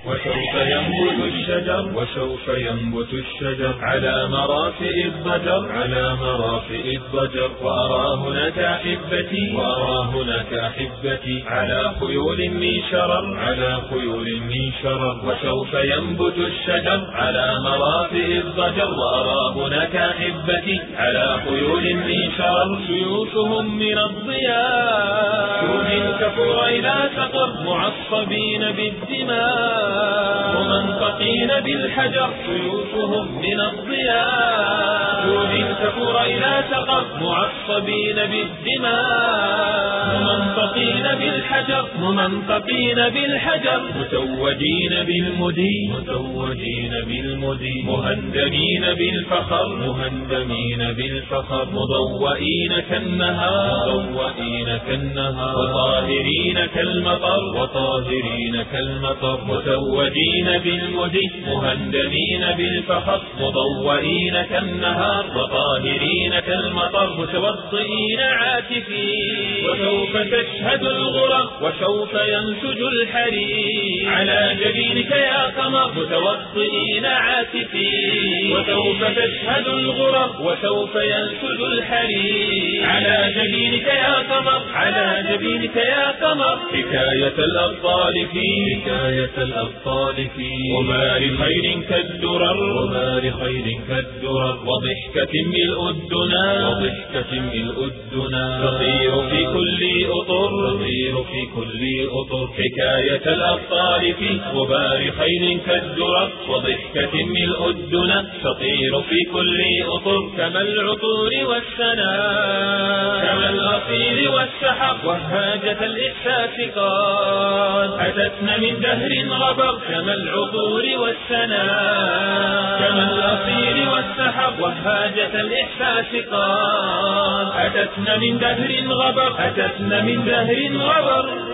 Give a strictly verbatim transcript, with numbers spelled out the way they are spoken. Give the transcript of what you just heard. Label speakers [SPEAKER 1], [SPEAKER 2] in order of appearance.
[SPEAKER 1] وسوف ينبت الشجر وسوف ينبت الشجر على مرافئ الضجر على مرافئ الضجر وأرى هناك أحبتي وأرى هناك أحبتي على خيول من شرر على خيول من شرر وسوف ينبت الشجر على مرافئ الضجر وأرى هناك أحبتي على خيول من شرر سيوفهم من الضياء شوج كفر إلى سقر معصبين بالدماء ومنطقين بالحجر سيوفهم من الضياء شوج كفر إلى سقر معصبين بالدماء ممنطقين بالحجر ممنطقين بالحجر متوجين بالمدي متوجين بالمدي مهندمين بالفخر مهندمين بالفخر مضوئين كالنهار مضوئين كالنهار وطاهرين كالمطر وطاهرين كالمطر متوجين بالمدي مهندمين بالفخر مضوئين كالنهار وطاهرين كالمطر متوطئين عاكفين وسوف تشهد الغرى وسوف ينسج الحرير على جبينك يا قمر متوطئين عاكفين وسوف تشهد الغرى وسوف ينسج الحرير على جبينك يا قمر على جبينك يا قمر حكاية الأبطال في حكاية الأبطال في ومار خير كالدرر ومار خير كالدرر وضحكة ملء الدنا وضحكة ملء الدنا تطير في كل أطر تطير في كل أطر حكاية الأبطال في وبار خير كالدرر وضحكة ملء الدنا تطير في كل أطر كما العطور والسناء كما الأصيل والسحر وهاجة الإحساس قد أتتنا من دهر غبر كما العطور والسناء كما الأصيل والسحر وهاجة الإحساس قد أتتنا من دهر غبر أتتنا من دهر غبر